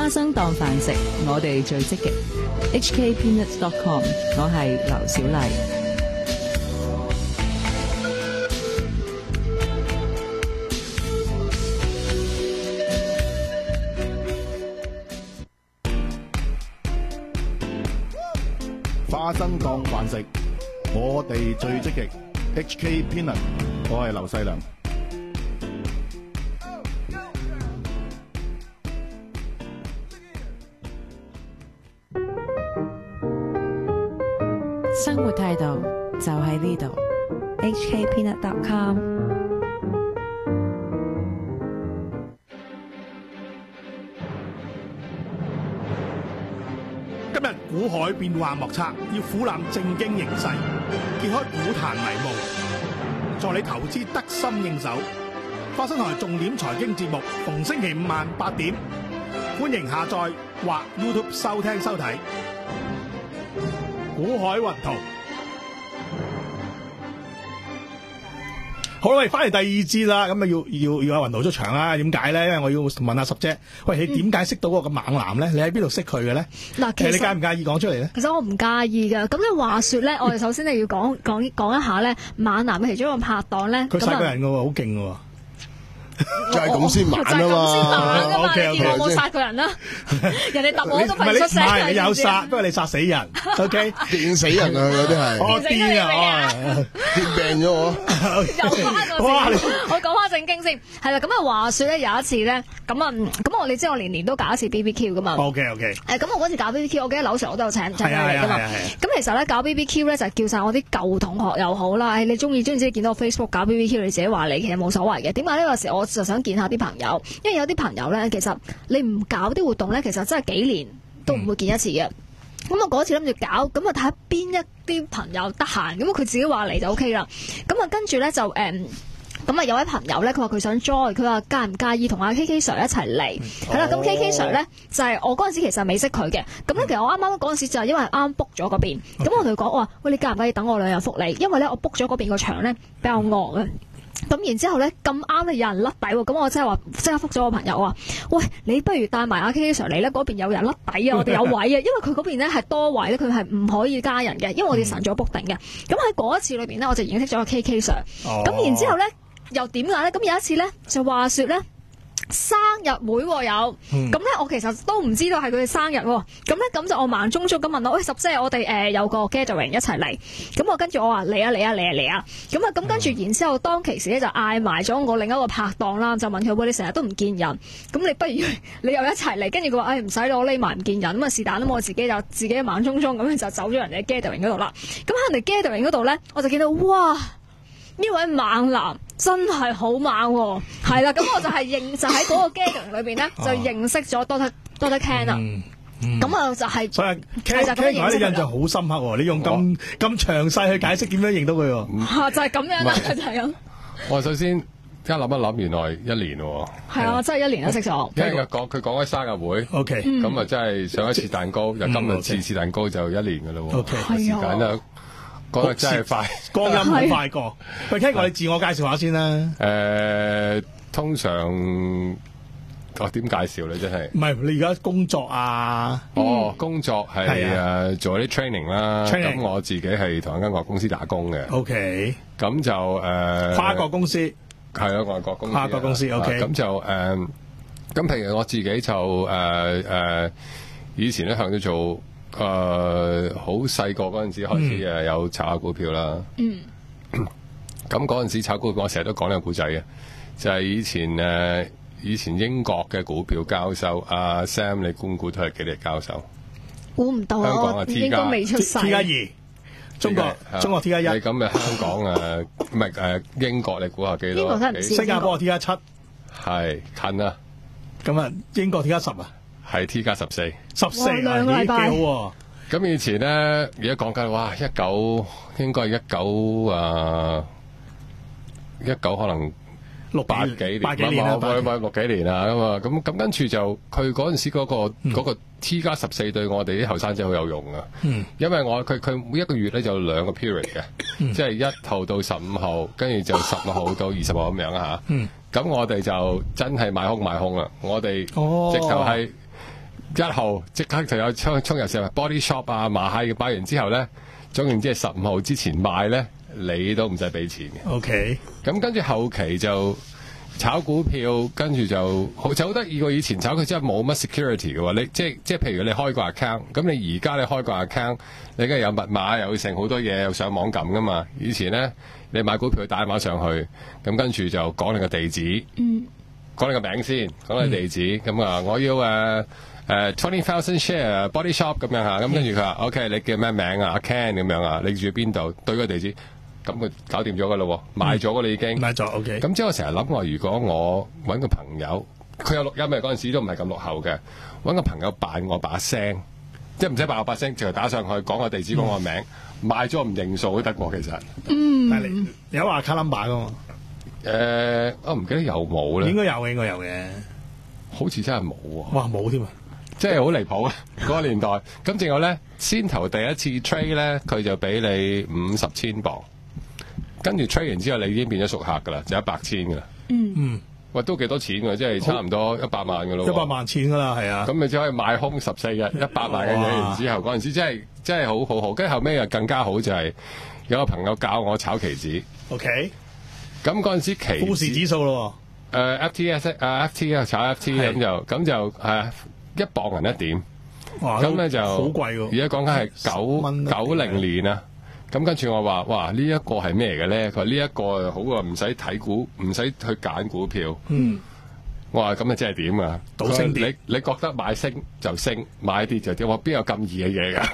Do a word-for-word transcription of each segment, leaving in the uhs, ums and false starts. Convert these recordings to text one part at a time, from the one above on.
生當飯食，我哋最積極。H K Peanuts dot com， 我係劉小麗。 花生當飯食，我哋最積極。H K Peanut， 我係劉細良。 生活態度就喺呢度。H K Peanut dot com。 今日股海變幻莫測，要俯瞰正經形勢，揭開股壇迷霧，助你投資得心應手。花生台重點財經節目，逢星期五晚八點，歡迎下載或 YouTube 收聽收睇。股海雲圖。好啦，喂，翻嚟第二節啦，咁啊要要要阿雲圖出場啦。點解咧？因為我要問下十姐，喂，你點解識到嗰個猛男咧？你喺邊度識佢嘅咧？ 嗱，其實你介唔介意講出嚟咧？ 其實我唔介意噶。咁你話說咧，我哋首先咧要講講講一下咧，猛男嘅其中一個拍檔咧， 佢殺個人噶喎，好勁噶喎。 就係咁先猛啊嘛， 就係咁先猛噶嘛。 OK，OK， 你見我冇殺過人啦，人哋揼我都費事出聲。 唔係你有殺，不過你殺死人。OK， 電死人啊！有啲係我癲啊！ 電病咗我。 又翻個先，我講翻正經先。係啦，咁啊話說咧，有一次咧，咁啊咁我你知我年年都搞一次 B B Q 噶嘛。 OK OK。 誒咁我嗰次搞 B B Q，我記得樓上我都有請請佢嚟噶嘛。 係啊係啊係啊。 咁其實咧搞 B B Q 咧就係叫晒我啲舊同學又好啦，誒你中意中意自己見到我 Facebook 搞 B B Q， 你自己話你其實冇所謂嘅。點解呢個時我就想見下啲朋友，因為有啲朋友咧，其實你唔搞啲活動咧，其實真係幾年都唔會見一次嘅。咁我嗰次諗住搞，咁啊睇下邊一啲朋友得閒，咁佢自己話嚟就 O K 啦。咁啊跟住咧就誒。嗯咁啊有位朋友咧，佢話佢想 join， 佢話介唔介意同阿 K K Sir 一齊嚟？係啦、嗯，咁 K K Sir 咧就係、是、我嗰陣時其實未識佢嘅。咁咧其實我啱啱嗰陣時就係因為啱 book 咗嗰邊，咁、okay. 我同佢講我話：喂，你介唔介意等我兩日復你？因為咧我 book 咗嗰邊個場咧比較惡啊。咁然之後咧咁啱咧有人甩底喎，咁我即係話即刻覆咗我朋友話：喂，你不如帶埋阿 K K Sir 嚟咧，嗰邊有人甩底啊，我哋有位啊，因為佢嗰邊咧係多位咧，佢係唔可以加人嘅，因為我哋晨早 book 定嘅。咁喺嗰一次裏邊咧，我就認識咗個 K K Sir。咁、oh. 然之後咧。又點解咧？咁有一次咧，就話說咧生日會有，咁、嗯、咧我其實都唔知道係佢嘅生日，咁咧咁就我盲中中咁問我，喂十姐，我哋誒、呃、有個 gathering 一齊嚟，咁我跟住我話嚟啊嚟啊嚟啊嚟啊，咁啊咁跟住然之後當其時咧就嗌埋咗我另一個拍檔啦，就問佢，喂，你成日都唔見人，咁你不如你又一齊嚟，跟住佢話誒唔使我匿埋唔見人，咁啊是但啦，我自己就自己盲中中咁樣就走咗人哋嘅 gathering 嗰度啦，咁喺人哋 gathering 嗰度咧，我就見到哇呢位猛男真係好猛喎，係啦，咁我就係認就喺嗰個 gathering 裏邊咧，就認識咗 Doctor Doctor Ken 啦。咁啊就係，所以 Ken Ken 我啲印象好深刻喎。你用咁咁詳細去解釋點樣認到佢喎？ 嚇就係咁樣啦，就係咁。 我首先而家諗一諗，原來一年喎。係啊，真係一年都識咗。 聽日講佢講開生日會 ，OK， 咁啊真係上一次蛋糕，由今日次次蛋糕就一年㗎啦喎。 OK， 時間啦。講得真係快， 光陰好快過。喂，Ken，我哋自我介紹下先啦。 誒、呃，通常我點介紹咧？真係唔係你而家工作啊？ 哦，工作係誒、啊、做啲 training 啦。咁我自己係同一間外國公司打工嘅。 OK。咁就誒、呃、 跨國公司係啊，外國公司跨國公司 OK。 咁就誒，咁、呃、譬如我自己就誒誒、呃呃，以前咧向咗做。誒、呃，好細個嗰陣時開始誒有炒下股票啦。嗯。咁嗰陣時炒股票，我成日都講呢個故仔嘅，就係、是、以前誒、呃，以前英國嘅股票交收，阿、啊、Sam 你估估都係幾日交收？ 估唔到啊！ 香港啊 T 加未出世 T 加二，中國中國 T 加一。 你咁嘅香港誒，唔係誒英國，你估下幾多？ 英國真係唔知。 新加坡 T 加七， 係近啊。 咁啊，英國 T 加十啊。 係 T 加十四， 十四兩個禮拜幾好。 咁以前咧，而家講緊哇，一九應該係一九啊，一九可能六八幾年， 八幾年啦， 六幾年啊咁啊，咁咁跟住就佢嗰陣時嗰、嗰個、嗯嗰個 T 加十四對我哋啲後生仔好有用啊、嗯，因為我佢佢每一個月咧就有兩個 period 嘅、嗯，即係一號到十五號，跟住就十六號到二十號咁樣啊嚇。咁、嗯、我哋就真係買空買空啦，我哋直頭係。 一號即刻就有衝衝入成 body shop 啊，買蟹買完之後咧，總言之係十五號之前買咧，你都唔使俾錢嘅。 OK， 咁跟住後期就炒股票，跟住就好就好得意喎。以前炒佢真係冇乜 security 嘅喎，你即係即係譬如你開個 account，咁你而家你開個 account，你梗係有密碼，又剩好多嘢，又上網撳噶嘛。以前咧，你買股票打電話上去，咁跟住就講你個地址， 嗯， 講你個名先，講你地址，咁啊、嗯，我要誒誒 twenty thousand share body shop 咁樣嚇，咁跟住佢話 OK，你叫咩名啊？阿 Ken 咁樣啊，你住邊度？對個地址。咁佢搞掂咗噶咯，買咗噶啦已經。 買咗 OK。 咁即係我成日諗話，如果我揾個朋友，佢有錄音嘅嗰陣時都唔係咁落後嘅，揾個朋友扮我把聲，即係唔使扮我把聲，就打上去講個地址，講個名，買咗唔認數都得喎，其實。 嗯。 但係你有話卡 number 噶嘛？ 誒，我唔記得有冇咧。 應該有嘅，應該有嘅。 好似真係冇喎。 哇，冇添啊！ 即係好離譜啊！嗰個年代。咁仲有咧，先頭第一次 trade 咧，佢就俾你五十千磅。跟住 trade 完之後，你已經變咗熟客噶啦，就一百千噶啦。 嗯嗯， 喂，都幾多錢㗎？即係差唔多一百萬噶咯。 一百萬錢噶啦，係啊。 咁你只可以買空十四日一百萬嘅嘢，然之後嗰陣時真係真係好好好。跟住後尾又更加好，就係有個朋友教我炒期指。 OK。 咁嗰陣時期富時指數咯。 誒、呃、F T S 啊 F T 啊炒 F T 咁就咁就係一磅銀一點。 哇！ 咁咧就好貴喎。 而家講緊係九九零年啊。咁跟住我話：哇！呢、這、一個係咩嘅咧？佢話呢一個好啊，唔使睇股，唔使去揀股票。嗯。我話咁啊，即係點啊？ 賭升跌。 你你覺得買升就升，買跌就跌。我邊有咁易嘅嘢㗎？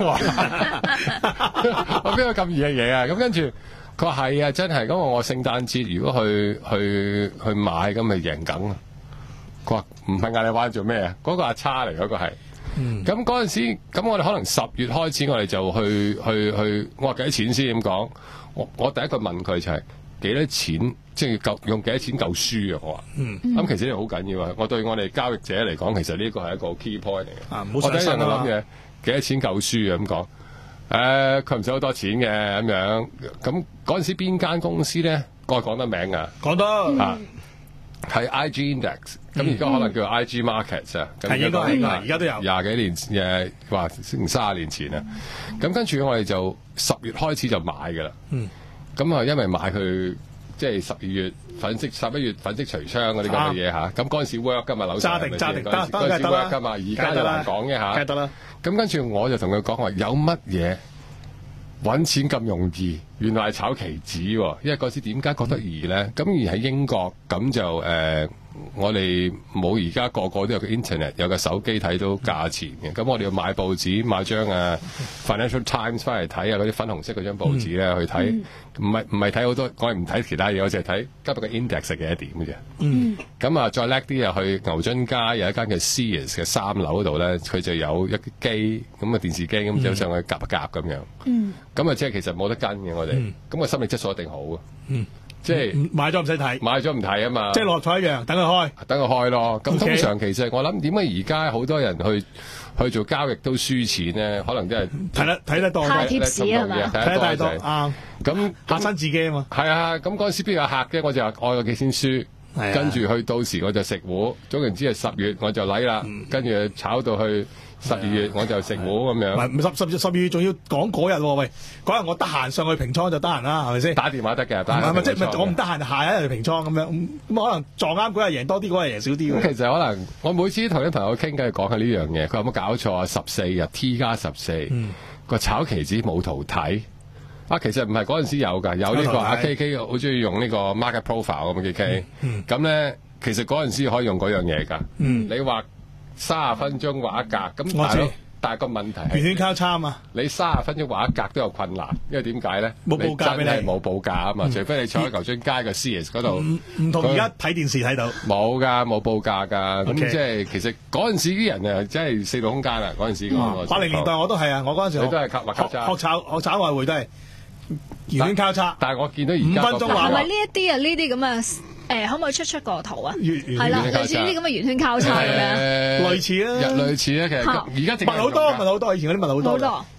我邊有咁易嘅嘢啊？咁跟住佢話係啊，真係。咁我聖誕節如果去去去買，咁咪贏緊啊！佢話唔係嗌你玩做咩啊？嗰、那個阿叉嚟，嗰、那個係。咁嗰陣時，咁我哋可能十月開始，我哋就去去去，我話幾多錢先咁講？我我第一句問佢就係、是、幾多錢，即係夠用幾多錢夠輸啊？我話，咁、嗯嗯、其實呢個好緊要啊！我對我哋交易者嚟講，其實呢個係一個 key point 嚟嘅。 啊， 我第一樣諗嘅幾多錢夠輸啊？咁講，誒佢唔使好多錢嘅咁樣。咁嗰陣時邊間公司咧？我係講得名啊， 講得啊。係 I G Index，咁而家可能叫 I G Markets 啊、嗯， 係應該係㗎，而家都有廿幾年誒，話成三十年前啊。咁、嗯、跟住我哋就十月開始就買㗎啦。嗯，咁啊，因為買佢即係十二月粉飾十一月粉飾櫥窗嗰啲咁嘅嘢嚇。咁嗰陣時 work 㗎嘛，樓揸定揸定得得嗰陣時 work 㗎嘛，而家就難講嘅嚇。 梗係得啦。 咁跟住我就同佢講話，有乜嘢揾錢咁容易？原來係炒期指喎，因為嗰時點解覺得易咧？咁而喺英國咁就誒、呃，我哋冇而家個個都有個 internet， 有個手機睇到價錢嘅。咁我哋要買報紙，買張啊 Financial Times 翻嚟睇啊，嗰啲粉紅色嗰張報紙咧、嗯、去睇，唔係唔係睇好多，我係唔睇其他嘢，我淨係睇今日嘅 index 係幾多點嘅啫。嗯。咁啊，再叻啲啊，去牛津街有一間叫 Sears 嘅三樓嗰度咧，佢就有一機咁嘅電視機，咁走上去夾一夾咁樣。嗯。咁啊，即係其實冇得跟嘅我哋。咁、嗯、個心理質素一定好啊！嗯，即係買咗唔使睇，買咗唔睇啊嘛！即係六合彩一樣，等佢開，等佢開咯。咁、okay. 通常其實我諗點解而家好多人去去做交易都輸錢咧？可能真係睇得睇得多，太貼士係嘛？睇得太多啱。咁嚇親自己啊嘛！係啊！咁嗰陣時邊有客嘅，我就話愛個幾先輸，跟住去到時我就食糊。總言之係十月我就嚟啦，跟、嗯、住炒到去。十二月我就食糊咁樣，唔係十十十二月仲要講嗰日喎，喂，嗰日我得閒上去平倉就得閒啦，係咪先？打電話得嘅，唔係唔係即係我唔得閒，下一日平倉咁樣，咁、嗯、可能撞啱嗰日贏多啲，嗰日贏少啲。咁其實可能我每次同啲朋友傾偈講下呢樣嘢，佢有冇搞錯啊？十四日 T 加十四個炒期指冇圖睇啊！其實唔係嗰陣時有㗎，有呢、呢個阿 K K 好中意用呢個 market profile 咁嘅 K K，咁咧其實嗰陣時可以用嗰樣嘢㗎、嗯。你話三十分鐘畫一格，咁大佬，但係個問題係圓圈交叉啊嘛。你三十分鐘畫一格都有困難，因為點解咧？冇報價俾你，真係冇報價啊嘛、嗯。除非你坐喺牛津街嘅 Sears 嗰度，唔唔同而家睇電視睇到。冇㗎，冇報價㗎。咁、okay. 即係其實嗰陣時啲人啊，真係四度空間啊！嗰陣時講八零年代我都係啊，我嗰陣時你都係靠學學炒學炒外匯都係圓圈交叉。但係我見到而家五分鐘畫，係咪呢一啲啊？呢啲咁啊？誒，可唔可以出出個圖啊？係啦，類似呢啲咁嘅圓圈交叉咁樣，類似啊，類似啊，其實而家問好多，問好多，以前嗰啲問好多，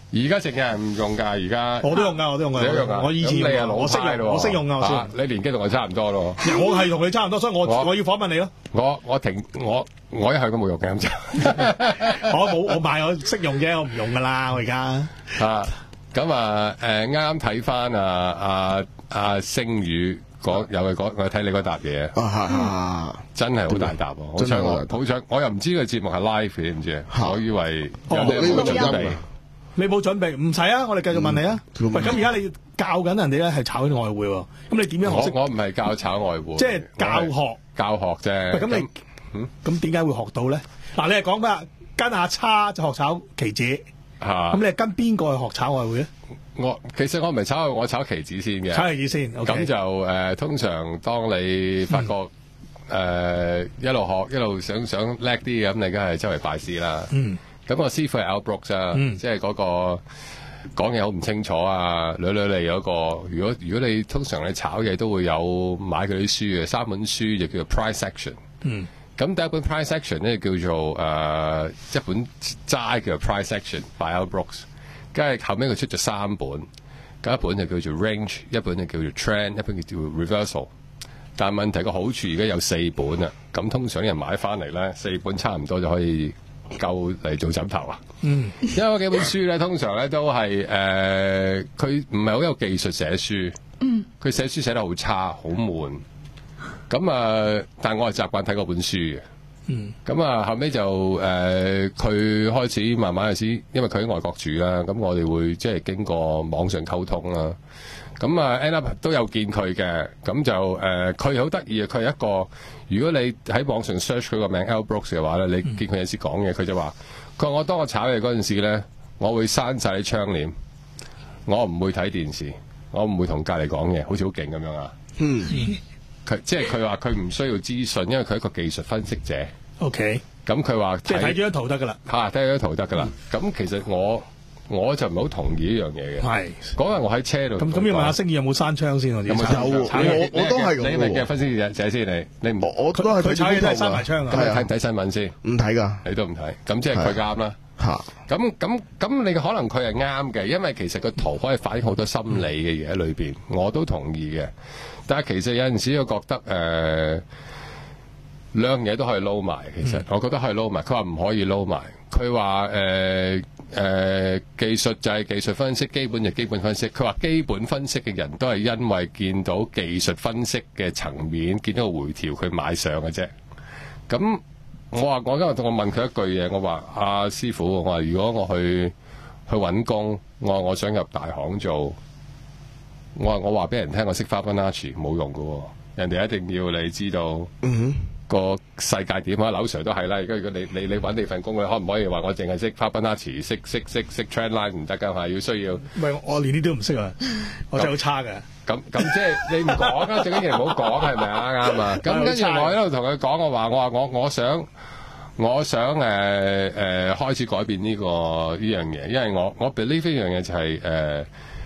而家淨係唔用㗎，而家我都用㗎，我都用㗎。 你都用㗎？ 我以前咁你係老我識派咯， 用，我識用㗎，我識用。 你年紀同我差唔多咯。 我係同你差唔多，所以我我我要訪問你咯。 我我停我我一向都冇用嘅咁就。 我冇我買我識用啫，我唔用㗎啦，我而家。 啊，咁啊誒啱啱睇翻啊啊啊星宇講有佢講，我睇你嗰沓嘢。 啊真係好大沓喎！好彩我好彩，我又唔知個節目係 live 嘅，你知唔知？我以為有啲冇準備。 你冇準備，唔使啊！我哋繼續問你啊。 嗯、 喂，咁而家你教緊人哋咧係炒緊外匯喎，咁你點樣學識？ 我我唔係教炒外匯， 即係教學教學啫。 喂，咁你嗯咁點解會學到咧？嗱，你係講咩？跟阿叉就學炒期指， 嚇。 咁你係跟邊個去學炒外匯咧？ 我其實我唔係炒，我炒期指先嘅。 炒期指先，咁、 okay. 就誒、呃，通常當你發覺誒、嗯呃、一路學一路想想叻啲咁，你梗係周圍拜師啦。嗯。咁我師傅係 Al Brooks 啊，嗯、即係嗰個講嘢好唔清楚啊，捋捋嚟嗰個。如果如果你通常你炒嘢都會有買佢啲書嘅，三本書就叫做 Price Action。嗯。咁第一本 Price Action 咧叫做誒、呃、一本齋叫做 Price Action by Al Brooks， 跟住後尾佢出咗三本，咁一本就叫做 Range， 一本就叫做 Trend， 一本叫做 Reversal。但係問題個好處而家有四本啦，咁通常啲人買翻嚟咧，四本差唔多就可以夠嚟做枕頭啊。嗯，因為嗰幾本書咧，通常咧都係誒，佢唔係好有技術寫書。嗯，佢寫書寫得好差，好悶。咁啊、呃，但係我係習慣睇嗰本書嘅。嗯，咁啊後尾就誒，佢、呃、開始慢慢開始，因為佢喺外國住啦，咁我哋會即係經過網上溝通啦。咁啊 end up 都有見佢嘅，咁就誒，佢好得意啊！佢係一個，如果你喺網上 search 佢個名 Al Brooks 嘅話咧，你見佢有時講嘢，佢就話：佢話我當我炒嘢嗰陣時咧，我會閂晒啲窗簾，我唔會睇電視，我唔會同隔離講嘢，好似好勁咁樣啊！嗯，佢即係佢話佢唔需要資訊，因為佢係一個技術分析者。OK，咁佢話即係睇咗張圖得㗎啦， 嚇睇咗張圖得㗎啦。咁、嗯、其實我。我就唔係好同意呢樣嘢嘅。係嗰日我喺車度。咁咁要問下星宇有冇閂窗先？有冇有？ 我我都係咁。 你咪嘅分析者者先，你你唔我都係佢炒嘢都係閂埋窗㗎。 咁你睇唔睇新聞先？ 唔睇㗎。 你都唔睇。咁即係佢啱啦。嚇。咁咁咁，你可能佢係啱嘅，因為其實個圖可以反映好多心理嘅嘢喺裏邊。我都同意嘅。但係其實有陣時我覺得誒、呃、兩樣嘢都可以撈埋。其實、嗯、我覺得可以撈埋。佢話唔可以撈埋。佢話誒。誒、呃、技術就係技術分析，基本就基本分析。佢話基本分析嘅人都係因為見到技術分析嘅層面，見到個回調，佢買上嘅啫。咁我話我今日同我問佢一句嘢，我話阿、啊、師傅，我話如果我去去揾工，我話我想入大行做，我話我話俾人聽我識 Fibonacci 冇用㗎喎，人哋一定要你知道。嗯個世界點啊？劉 Sir 都係啦。而家如果你你你揾你份工，你可唔可以話我淨係識 Fibonacci，識識識識 trend line 唔得㗎嘛？要需要。唔係我連呢啲都唔識啊！我真係好差㗎。咁咁即係你唔講啊？最緊要唔好講係咪啊？啱啊！咁跟住我喺度同佢講，我話我話我我想我想誒誒、呃呃、開始改變呢、呢個呢樣嘢，因為我我 believe 呢樣嘢就係誒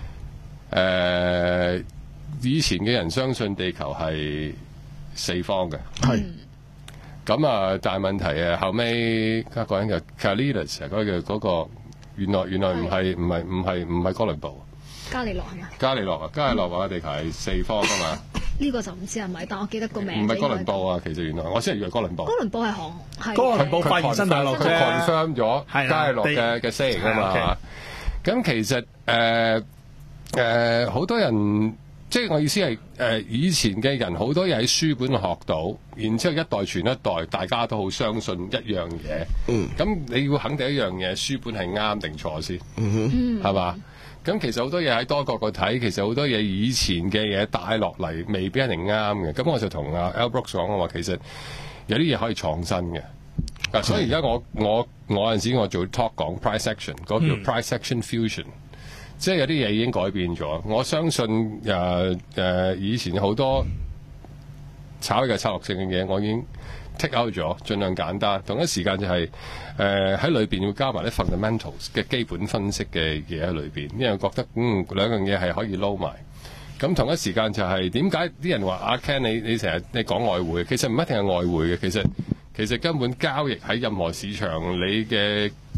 誒以前嘅人相信地球係四方嘅。係。咁啊，但係問題啊，後尾一個人嘅 Carlitos 嗰個嗰個原來原來唔係唔係唔係唔係哥倫布， 加利諾係嘛？ 加利諾啊，加利諾話地球係四方㗎嘛？呢個就唔知係咪，但我記得個名。 唔係哥倫布啊，其實原來我先係以為哥倫布。 哥倫布係航係。 哥倫布發現新大陸啫。 佢 confirm 咗加利諾嘅嘅 saying 啊嘛。咁其實誒誒好多人。即係我意思係誒、呃，以前嘅人好多嘢喺書本學到，然之後一代傳一代，大家都好相信一樣嘢。嗯，咁你要肯定一樣嘢，書本係啱定錯先。嗯哼，係嘛？咁其實好多嘢喺多角度睇，其實好多嘢以前嘅嘢帶落嚟，未必一定啱嘅。咁我就同阿 Al Brooks 講，我話其實有啲嘢可以創新嘅。嗱、嗯，所以而家我我我有陣時我做 talk 講 price action，嗰個叫 price action fusion。即係有啲嘢已經改變咗，我相信誒誒、呃呃、以前好多炒嘅策略性嘅嘢，我已經 take out 咗，盡量簡單。同一時間就係誒喺裏邊要加埋啲 fundamentals 嘅基本分析嘅嘢喺裏邊，因為覺得嗯兩樣嘢係可以撈埋。咁同一時間就係點解啲人話阿 Ken 你你成日你講外匯，其實唔一定係外匯嘅，其實其實根本交易喺任何市場，你嘅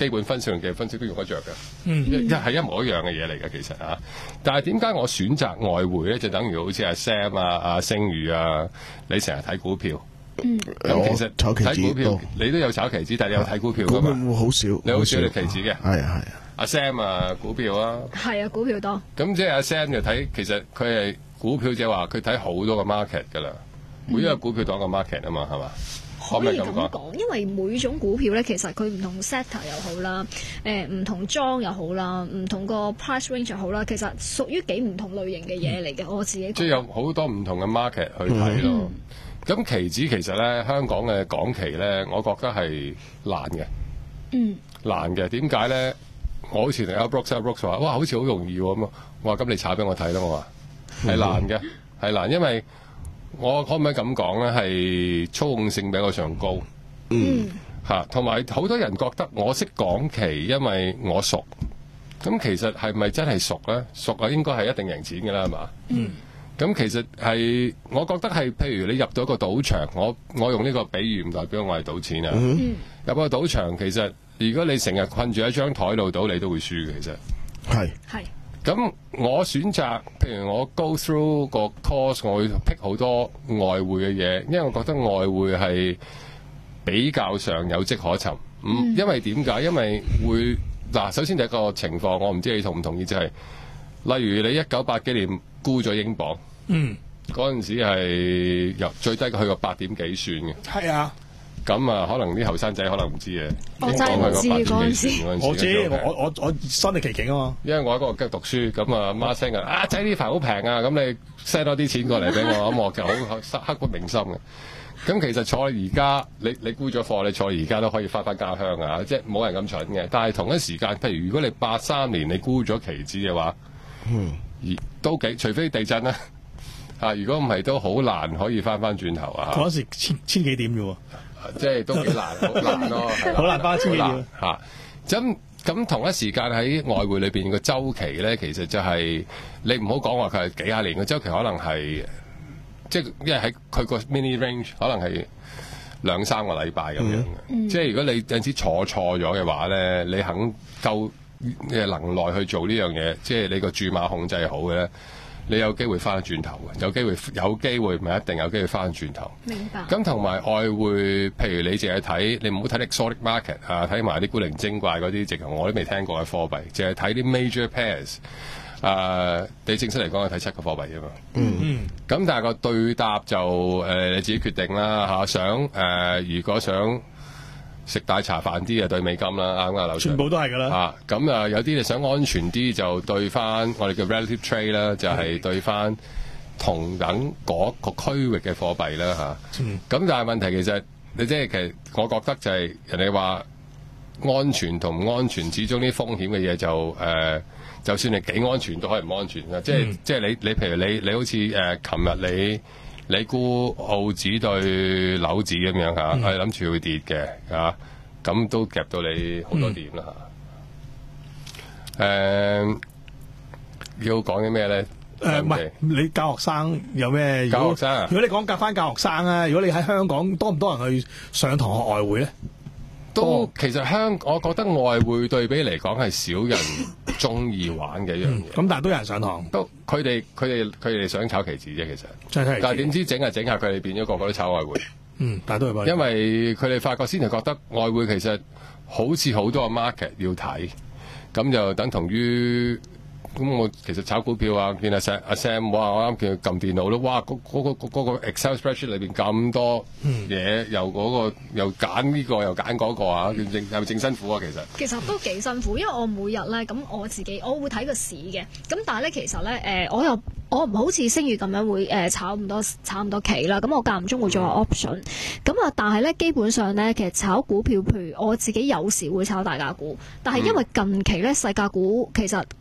基本分析同技術分析都用得着嘅， 嗯， 一係一模一樣嘅嘢嚟嘅其實啊。但係點解我選擇外匯咧？就等於好似阿 Sam 啊、阿星宇啊，你成日睇股票。 嗯， 咁其實炒期指睇股票多， 你都有炒期指，但係你有睇股票噶股票嘛？ 好少， 你好少睇期指嘅。 係啊係啊。 阿 Sam 啊，股票啊， 係啊，股票多。 咁即係阿 Sam 就睇，其實佢係股票即係話佢睇好多個 market 噶啦，每一個股票當一個 market 啊嘛，係嘛？ 可以咁講，因為每種股票咧，其實佢唔同 sector 又好啦，誒、呃、唔同莊又好啦，唔同個 price range 又好啦，其實屬於幾唔同類型嘅嘢嚟嘅。我自己即係有好多唔同嘅 market 去睇咯。咁、嗯、期指其實咧，香港嘅港期咧，我覺得係難嘅。 嗯， 難嘅點解咧？我好似同阿 Brooks 阿 Brooks 話，哇，好似好容易喎咁啊！我話咁你炒俾我睇咯，我話係難嘅，係難，因為我可唔可以咁講咧？係操控性比較上高， 嗯嚇，同埋好多人覺得我識港期，因為我熟。咁其實係咪真係熟咧？熟啊，應該係一定贏錢嘅啦，係嘛？ 嗯。 咁其實係，我覺得係，譬如你入到一個賭場，我我用呢個比喻唔代表我係賭錢啊。 嗯、 入個賭場，其實如果你成日困住喺張台度賭，你都會輸嘅。其實係係。 咁我選擇，譬如我 go through 個 course，我會 pick 好多外匯嘅嘢，因為我覺得外匯係比較上有跡可尋。嗯，因為點解？因為會嗱，首先第一個情況，我唔知你同唔同意，就係、是、例如你一九八幾年沽咗英鎊， 嗯， 嗰陣時係由最低去過八點幾算嘅。 係啊。 咁啊，可能啲後生仔可能唔知嘅。 我真係唔知嗰陣時。 我知，我我我身歷其境啊嘛。 因為我喺嗰個吉讀書，咁啊媽聲啊，啊仔呢排好平啊，咁你 send 多啲錢過嚟俾我，咁我就好刻骨銘心嘅。咁其實坐而家，你你沽咗貨，你坐而家都可以翻返家鄉啊！即係冇人咁蠢嘅。但係同一時間，譬如如果你八三年你沽咗期指嘅話， 嗯， 而都幾，除非地震啦，啊，如果唔係都好難可以翻翻轉頭啊！ 嗰陣時千千幾點嘅喎。 即係都幾難，好難咯， 好難翻千幾點嚇。咁咁同一時間喺外匯裏邊個週期咧，其實就係、是、你唔好講話佢係幾廿年個週期，可能係即係因為喺佢個 mini range 可能係兩三個禮拜咁樣嘅。嗯、即係如果你有陣時坐錯咗嘅話咧，你肯夠嘅能耐去做呢樣嘢，即係你個注碼控制好嘅咧。你有機會翻轉頭嘅，有機會有機會唔係一定有機會翻轉頭。 明白。咁同埋外匯，譬如你淨係睇，你唔好睇 exotic market 啊，睇埋啲古靈精怪嗰啲，直頭我都未聽過嘅貨幣，淨係睇啲 major pairs。啊，你正式嚟講係睇七個貨幣啫嘛。嗯嗯。咁但係個對答就誒、呃、你自己決定啦嚇、啊。想誒、呃，如果想食大茶飯啲啊，對美金啦，啱唔啱啊？ 全部都係㗎啦。啊， 咁啊，有啲你想安全啲就對翻我哋嘅 relative trade 啦，就係對翻同等嗰個區域嘅貨幣啦嚇。咁、嗯、但係問題其實你即係其實我覺得就係人哋話安全同唔安全，始終啲風險嘅嘢就誒、呃，就算你幾安全都可以唔安全嘅。即係、嗯、即係你你譬如你你好似誒，琴、呃、日你。你估澳紙對紐紙咁樣嚇，係諗住會跌嘅嚇，咁都夾到你好多點啦嚇。誒，要講啲咩咧？ 誒，唔係你教學生有咩？ 教學生啊？ 如果你講夾翻教學生啊，如果你喺香港多唔多人去上堂學外匯咧？ 都其實香，我覺得外匯對比嚟講係少人中意玩嘅一樣嘢。咁、 嗯、但係都有人上堂。 都佢哋佢哋佢哋想炒期指啫，其實。 真係。 但係點知整下整下，佢哋變咗個個都炒外匯。 嗯，但係都係。 因為佢哋發覺先係覺得外匯其實好似好多個 market 要睇，咁就等同於。咁我其實炒股票啊，見阿 Sam 阿 Sam 哇，我啱見佢撳電腦咯，哇！嗰、嗰、嗰個嗰、嗰個 Excel spreadsheet 裏邊咁多嘢，又嗰、嗰個又揀呢個又揀嗰個啊，正係咪正辛苦啊？其實其實都幾辛苦，因為我每日咧咁我自己我會睇個市嘅，咁但係咧其實咧誒、呃、我又我唔好似星宇咁樣會誒、呃、炒咁多炒咁多期啦，咁我間唔中會做下 option，咁啊但係咧基本上咧其實炒股票，譬如我自己有時會炒大價股，但係因為近期咧細價股其實嗰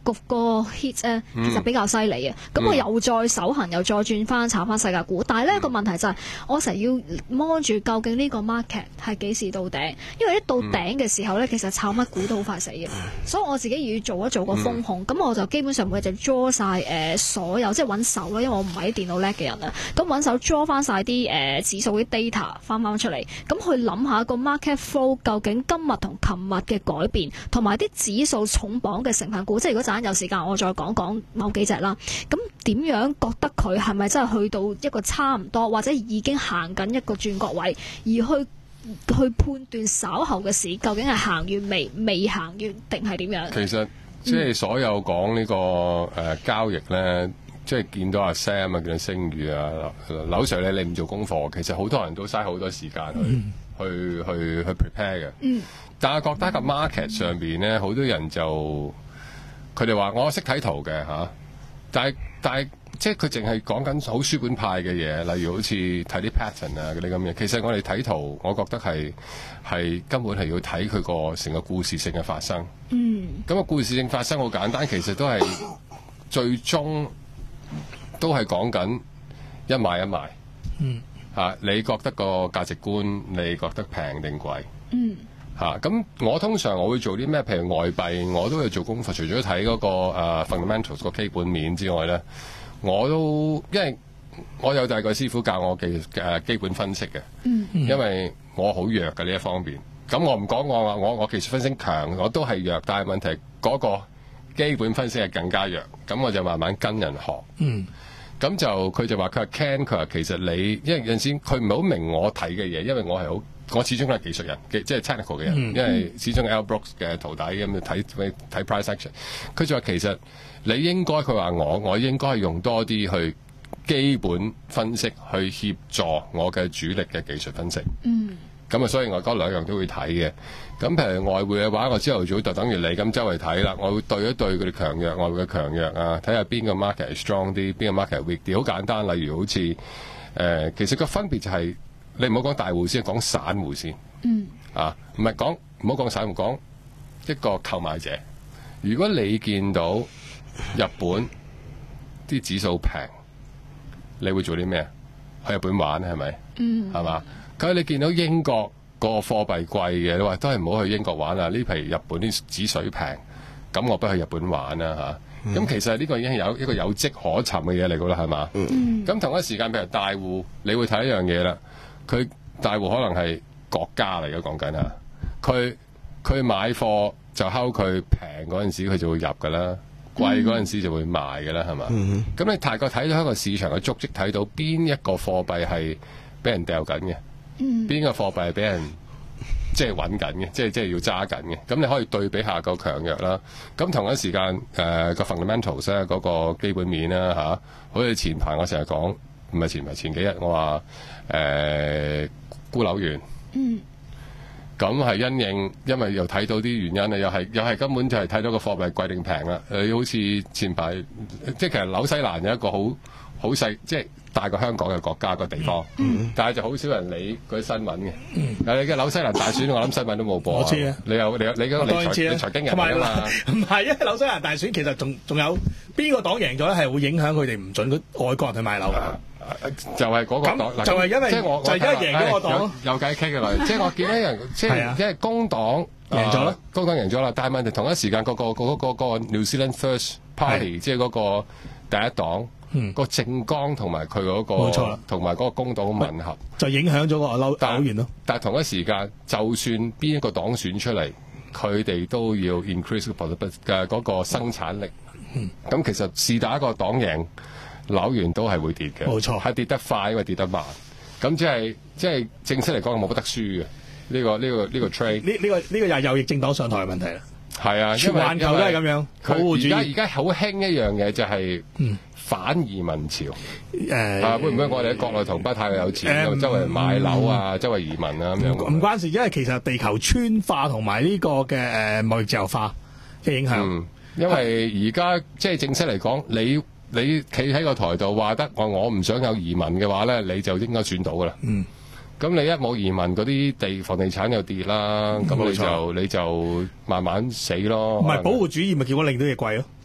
個個 hit 咧，其實比較犀利嘅。咁、嗯、我又再手痕，又再轉翻炒翻世界股。但係呢、嗯、個問題就係、是，我成日要摸住究竟呢個 market 係幾時到頂？因為一到頂嘅時候咧，其實炒乜股都好快死嘅。所以我自己要做一做個風控，咁、嗯、我就基本上每日就 draw 晒誒所有，即係揾手啦。因為我唔係啲電腦叻嘅人啊，咁揾手 draw 翻晒啲誒指數啲 data 翻翻出嚟，咁去諗下個 market flow 究竟今日同琴日嘅改變，同埋啲指數重磅嘅成分股。即係如果陣間有時間，我再講講某幾隻啦。咁點樣覺得佢係咪真係去到一個差唔多，或者已經行緊一個轉角位，而去去判斷稍後嘅市究竟係行完未、未行完定係點樣？ 其實即係所有講呢、這個誒、呃、交易咧，即係見到阿 Sam 啊，見到星宇啊，劉 Sir 咧，你唔做功課，其實好多人都嘥好多時間去、嗯、去去去 prepare 嘅。嗯。但係覺得個 market 上邊咧，好多人就佢哋話我識睇圖嘅嚇、啊，但係但係即係佢淨係講緊好書本派嘅嘢，例如好似睇啲 pattern 啊嗰啲咁嘅。其實我哋睇圖，我覺得係係根本係要睇佢個成個故事性嘅發生。嗯。咁個故事性發生好簡單，其實都係最終都係講緊一買一賣。嗯。嚇、啊，你覺得個價值觀，你覺得平定貴？嗯。嚇！咁、啊、我通常我會做啲咩？譬如外幣，我都會做功課。除咗睇嗰個、uh, fundamentals 個基本面之外咧，我都因為我有第二個師傅教我嘅誒、uh, 基本分析嘅。嗯，因為我好弱嘅呢一方面。咁我唔講我話我我技術分析強，我都係弱。但係問題嗰、那個基本分析係更加弱。咁我就慢慢跟人學。嗯。咁就佢就話佢話 Ken， 佢話其實你因為有陣時佢唔係好明我睇嘅嘢，因為我係好。我始終都係技術人，即係 technical 嘅人，嗯、因為始終 Al Brooks 嘅徒弟咁睇睇 price action。佢就話其實你應該，佢話我我應該係用多啲去基本分析去協助我嘅主力嘅技術分析。嗯，咁啊，所以我嗰兩樣都會睇嘅。咁譬如外匯嘅話，我朝頭早就等於你咁周圍睇啦。我會對一對佢哋強弱，外匯嘅強弱啊，睇下邊個 market 係 strong 啲，邊個 market 係 weak 啲。好簡單，例如好似誒、呃，其實個分別就係、是。你唔好講大戶先，講散戶先。嗯。啊，唔係講唔好講散戶，講一個購買者。如果你見到日本啲指數平，你會做啲咩？去日本玩係咪？嗯。係嘛？咁你見到英國個貨幣貴嘅，你話都係唔好去英國玩啊！呢批日本啲指水平，咁我不去日本玩啦嚇。咁、嗯、其實呢個已經係有一個有跡可尋嘅嘢嚟㗎啦，係嘛？嗯。咁同一時間，譬如大戶，你會睇一樣嘢啦。佢大戶可能係國家嚟嘅，講緊啊！佢佢買貨就睺佢平嗰陣時，佢就會入㗎啦；貴嗰陣時就會賣㗎啦，係嘛？咁、嗯、你大概睇到一個市場嘅足跡，睇到邊一個貨幣係俾人掉緊嘅，邊、嗯、個貨幣係俾人即係揾緊嘅，即係即係要揸緊嘅。咁你可以對比下個強弱啦。咁同一時間誒、呃、個 fundamentals 咧，嗰個基本面啦嚇、啊，好似前排我成日講。唔係前排前幾日，我話誒沽樓源，嗯，咁係因應，因為又睇到啲原因啊，又係又係根本就係睇到個貨幣貴定平啦。誒，好似前排，即係其實紐西蘭有一個好好細，即係大過香港嘅國家個地方，嗯、但係就好少人理嗰啲新聞嘅。嗯，你嘅紐西蘭大選，我諗新聞都冇播。我知啊，你有你有你嗰個理財理財經人啊嘛？ 唔係，因為紐西蘭大選其實仲仲有邊個黨贏咗咧，係會影響佢哋唔準外國人去買樓。 就係嗰個黨， 就係因為即係我就係因為贏咗個黨， 有偈傾嘅啦。即係我見到人，即係即係工黨贏咗啦， 工黨贏咗啦。但係問題同一時間，嗰個嗰個嗰個 New Zealand First Party，即係嗰個第一黨，個政綱同埋佢嗰個，冇錯啦，同埋嗰個工黨吻合，就影響咗個樓樓源咯。但係同一時間，就算邊一個黨選出嚟，佢哋都要 increase 嘅嗰個生產力。咁其實是但一個黨贏。樓完都係會跌嘅，冇錯，係跌得快，因為跌得慢。咁即係即係正式嚟講，冇乜得輸嘅。呢、這個呢、這個呢、這個 trade 呢呢個呢、這個又係右翼政黨上台嘅問題啦。係啊，全環球都係咁樣。佢而家而家好興一樣嘢就係、是嗯、反移民潮。誒、嗯啊，會唔會我哋喺國內同胞太有錢，嗯、周圍買樓啊，嗯、周圍移民啊咁樣？唔、嗯、關事，因為其實地球村化同埋呢個嘅誒貿易自由化嘅影響、嗯。因為而家即係正式嚟講，你。你企喺個台度話得我我唔想有移民嘅話咧，你就應該選到噶啦。嗯，咁你一冇移民，嗰啲地房地產又跌啦，咁、嗯、你就你就慢慢死咯。唔係保護主義咪叫我令到嘢貴咯。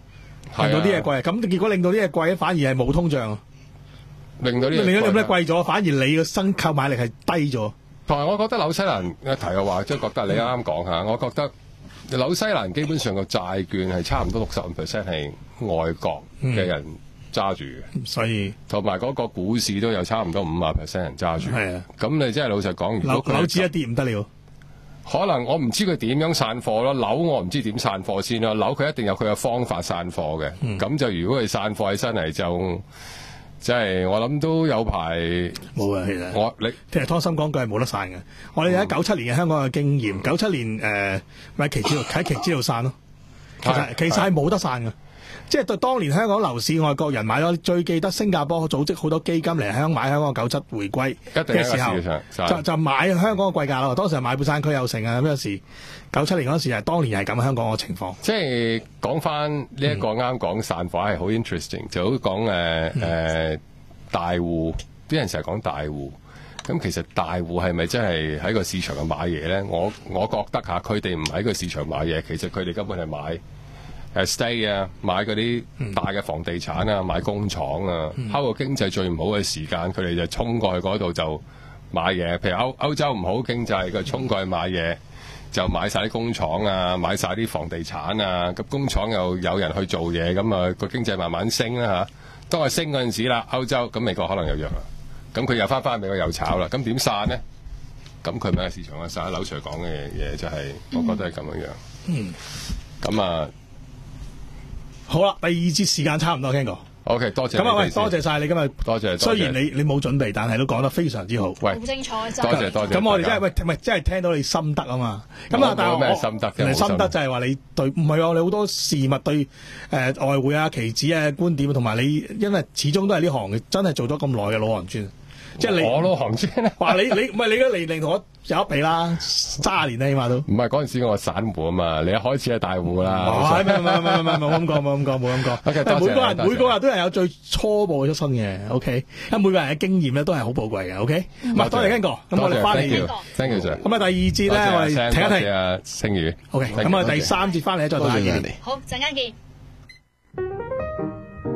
令到啲嘢貴，咁結果令到啲嘢貴，反而係冇通脹， 令到啲令到啲嘢貴咗，反而你嘅新購買力係低咗。 同埋我覺得紐西蘭一提嘅話，即係覺得你啱啱講下，我覺得紐西蘭基本上個債券係差唔多六十五 percent 係外國嘅人揸住嘅， 所以同埋嗰個股市都有差唔多五十 percent 人揸住。 係啊， 咁你真係老實講，如樓果樓指一跌唔得了。 可能我唔知佢點樣散貨咯，樓我唔知點散貨先咯，樓佢一定有佢嘅方法散貨嘅，咁、嗯、就如果佢散貨起身嚟就，即係我諗都有排冇啊，其實我你其實湯心講句係冇得散嘅。我哋喺九七年嘅香港嘅經驗，九七年誒咪期指喺期指度散咯，其實其實係冇得散嘅。即係對當年香港樓市，外國人買咗，最記得新加坡組織好多基金嚟香港買香港九七回歸嘅時候，就就買香港嘅貴價咯。當時係買半山區有成啊，咩事？九七年嗰時係當年係咁香港嘅情況。 即係講翻呢一個啱講散貨係好 interesting，就好講誒誒大戶，啲人成日講大戶，咁其實大戶係咪真係喺個市場度買嘢咧？我我覺得嚇，佢哋唔喺個市場買嘢，其實佢哋根本係買。誒 stay 啊，買嗰啲大嘅房地產啊，買工廠啊，喺個經濟最唔好嘅時間，佢哋就衝過去嗰度就買嘢。譬如歐歐洲唔好經濟，佢衝過去買嘢，就買晒啲工廠啊，買晒啲房地產啊。咁工廠又有人去做嘢，咁啊個經濟慢慢升啦嚇。當係升嗰陣時啦，歐洲咁美國可能又弱啦，咁佢又翻返美國又炒啦。咁點散呢？咁佢咪喺市場啊散？劉 Sir 講嘅嘢就係、是，我覺得係咁樣樣。嗯。咁啊。 好啦，第二節時間差唔多，聽過。 OK， 多謝。 咁啊，喂，多謝晒你今日。 多謝。 雖然你你冇準備，但係都講得非常之好。 喂，好精彩真。 多謝多謝。 咁我哋真係喂，唔係真係聽到你心得啊嘛。咁啊，但係我咩心得嘅？ 心得就係話你對唔係你好多事物對誒、呃、外匯啊、期指啊觀點，同埋你因為始終都係呢行嘅，真係做咗咁耐嘅老行專。即係你我老行專啊！ 話你你唔係你嘅年齡同我有一比啦，卅年啦起碼都。 唔係嗰陣時我係散戶啊嘛，你一開始係大戶啦。 唔係唔係唔係唔係冇咁講冇咁講冇咁講。 Okay，多謝每個人多謝每個人都係有最初步嘅出身嘅 ，OK。咁每個人嘅經驗咧都係好寶貴嘅 ，OK。唔係多謝 Ken 哥，咁我哋翻嚟。 Thank you sir。 咁啊第二節咧我哋停一停。 啊，星宇。 OK。咁啊第三節翻嚟再同大家見。 好，陣間見。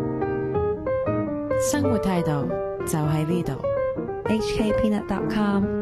生活態度就喺呢度。H K Peanut dot com